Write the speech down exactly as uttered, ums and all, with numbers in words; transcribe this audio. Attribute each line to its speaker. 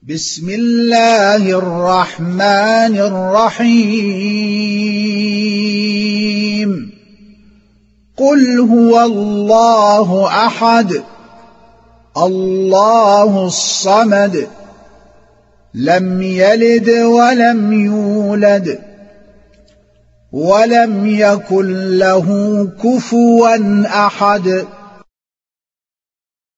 Speaker 1: بسم الله الرحمن الرحيم قل هو الله أحد الله الصمد لم يلد ولم يولد ولم يكن له كفوا أحد